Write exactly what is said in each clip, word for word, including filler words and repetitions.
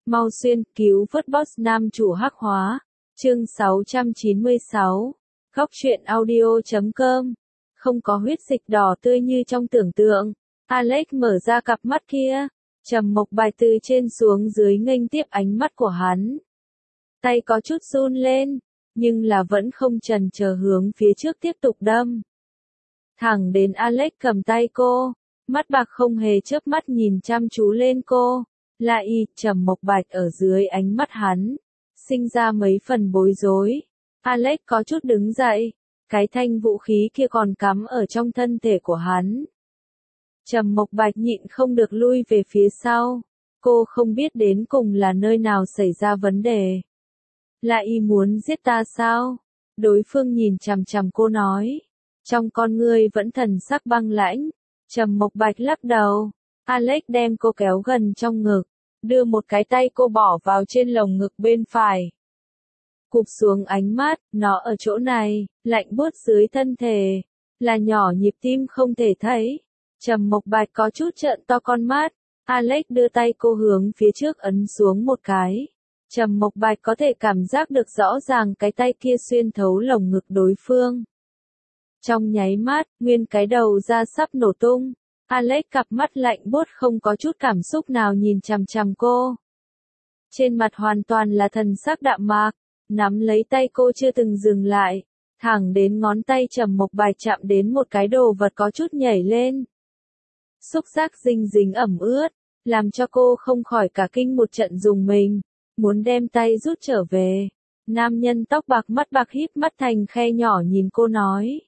Mau xuyên, cứu vớt boss nam chủ hắc hóa. Chương sáu trăm chín mươi sáu. Góc truyện audio chấm com. Không có huyết dịch đỏ tươi như trong tưởng tượng. Alex mở ra cặp mắt kia. Trầm Mộc Bạch từ trên xuống dưới nghênh tiếp ánh mắt của hắn. Tay có chút run lên, nhưng là vẫn không chần chờ hướng phía trước tiếp tục đâm. Thẳng đến Alex cầm tay cô, mắt bạc không hề chớp mắt nhìn chăm chú lên cô. Lại y, Trầm Mộc Bạch ở dưới ánh mắt hắn, sinh ra mấy phần bối rối. Alex có chút đứng dậy, cái thanh vũ khí kia còn cắm ở trong thân thể của hắn. Trầm Mộc Bạch nhịn không được lui về phía sau, cô không biết đến cùng là nơi nào xảy ra vấn đề. Lại y muốn giết ta sao? Đối phương nhìn chằm chằm cô nói, trong con ngươi vẫn thần sắc băng lãnh. Trầm Mộc Bạch lắc đầu. Alex đem cô kéo gần trong ngực, đưa một cái tay cô bỏ vào trên lồng ngực bên phải. Cụp xuống ánh mắt, nó ở chỗ này, lạnh buốt dưới thân thể, là nhỏ nhịp tim không thể thấy. Trầm Mộc Bạch có chút trợn to con mắt, Alex đưa tay cô hướng phía trước ấn xuống một cái. Trầm Mộc Bạch có thể cảm giác được rõ ràng cái tay kia xuyên thấu lồng ngực đối phương. Trong nháy mắt, nguyên cái đầu ra sắp nổ tung. Alex cặp mắt lạnh buốt không có chút cảm xúc nào nhìn chằm chằm cô. Trên mặt hoàn toàn là thần sắc đạm mạc, nắm lấy tay cô chưa từng dừng lại, thẳng đến ngón tay Trầm Mộc Bạch chạm đến một cái đồ vật có chút nhảy lên. Xúc giác dinh dính ẩm ướt, làm cho cô không khỏi cả kinh một trận dùng mình, muốn đem tay rút trở về. Nam nhân tóc bạc mắt bạc híp mắt thành khe nhỏ nhìn cô nói.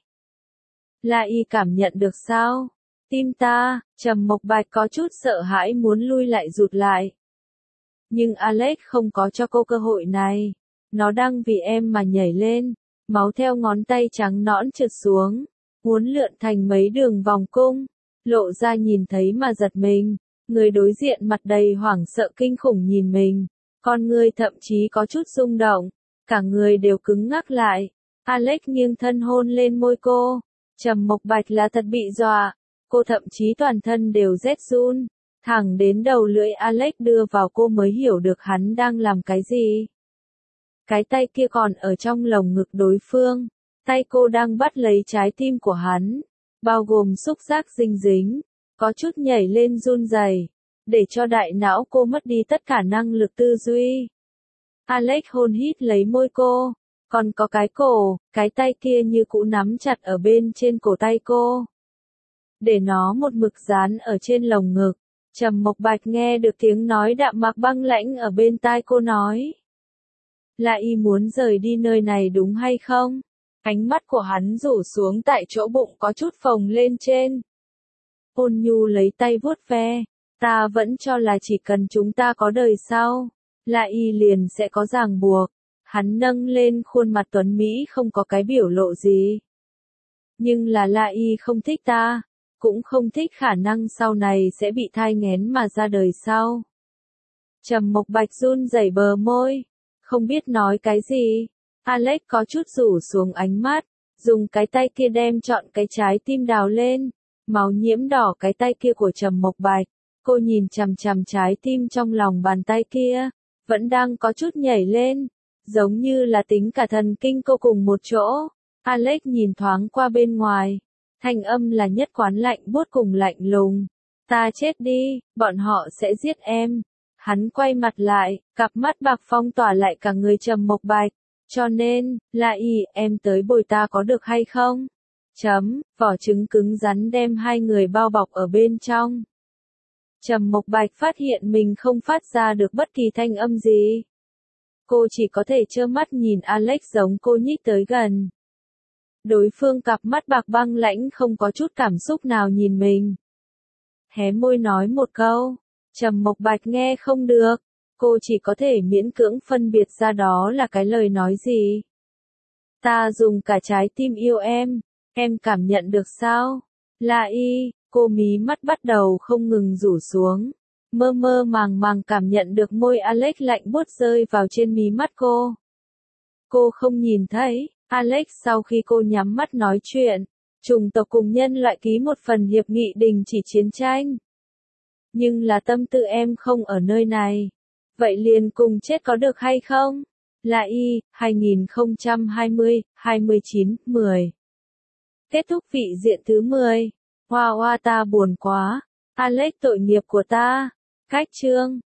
Là y cảm nhận được sao? Tim ta. Trầm Mộc Bạch có chút sợ hãi muốn lui lại rụt lại. Nhưng Alex không có cho cô cơ hội này. Nó đang vì em mà nhảy lên, máu theo ngón tay trắng nõn trượt xuống, uốn lượn thành mấy đường vòng cung, lộ ra nhìn thấy mà giật mình. Người đối diện mặt đầy hoảng sợ kinh khủng nhìn mình, con người thậm chí có chút rung động, cả người đều cứng ngắc lại. Alex nghiêng thân hôn lên môi cô. Trầm Mộc Bạch là thật bị dọa, cô thậm chí toàn thân đều rét run, thẳng đến đầu lưỡi Alex đưa vào cô mới hiểu được hắn đang làm cái gì. Cái tay kia còn ở trong lồng ngực đối phương, tay cô đang bắt lấy trái tim của hắn, bao gồm xúc giác dinh dính, có chút nhảy lên run rẩy, để cho đại não cô mất đi tất cả năng lực tư duy. Alex hôn hít lấy môi cô. Còn có cái cổ, cái tay kia như cũ nắm chặt ở bên trên cổ tay cô. Để nó một mực dán ở trên lồng ngực. Trầm Mộc Bạch nghe được tiếng nói đạm mạc băng lãnh ở bên tai cô nói. Là y muốn rời đi nơi này đúng hay không? Ánh mắt của hắn rủ xuống tại chỗ bụng có chút phồng lên trên. Ôn nhu lấy tay vuốt ve. Ta vẫn cho là chỉ cần chúng ta có đời sau, là y liền sẽ có ràng buộc. Hắn nâng lên khuôn mặt tuấn Mỹ không có cái biểu lộ gì. Nhưng là La Y không thích ta, cũng không thích khả năng sau này sẽ bị thai nghén mà ra đời sau. Trầm Mộc Bạch run rẩy bờ môi, không biết nói cái gì. Alex có chút rủ xuống ánh mắt, dùng cái tay kia đem trọn cái trái tim đào lên, máu nhiễm đỏ cái tay kia của Trầm Mộc Bạch. Cô nhìn chằm chằm trái tim trong lòng bàn tay kia, vẫn đang có chút nhảy lên. Giống như là tính cả thần kinh cô cùng một chỗ. Alex nhìn thoáng qua bên ngoài. Thanh âm là nhất quán lạnh buốt cùng lạnh lùng. Ta chết đi, bọn họ sẽ giết em. Hắn quay mặt lại, cặp mắt bạc phong tỏa lại cả người Trầm Mộc Bạch. Cho nên, là y, em tới bồi ta có được hay không? Chấm, vỏ trứng cứng rắn đem hai người bao bọc ở bên trong. Trầm Mộc Bạch phát hiện mình không phát ra được bất kỳ thanh âm gì. Cô chỉ có thể trơ mắt nhìn Alex giống cô nhích tới gần. Đối phương cặp mắt bạc băng lãnh không có chút cảm xúc nào nhìn mình. Hé môi nói một câu. Trầm Mộc Bạch nghe không được. Cô chỉ có thể miễn cưỡng phân biệt ra đó là cái lời nói gì. Ta dùng cả trái tim yêu em. Em cảm nhận được sao? Là y, cô mí mắt bắt đầu không ngừng rủ xuống. Mơ mơ màng màng cảm nhận được môi Alex lạnh buốt rơi vào trên mí mắt cô. Cô không nhìn thấy, Alex sau khi cô nhắm mắt nói chuyện, chủng tộc cùng nhân loại ký một phần hiệp nghị đình chỉ chiến tranh. Nhưng là tâm tư em không ở nơi này. Vậy liền cùng chết có được hay không? Là y, hai nghìn không trăm hai mươi, hai mươi chín, mười. Kết thúc vị diện thứ mười. Hoa hoa ta buồn quá. Alex tội nghiệp của ta. Cách chương.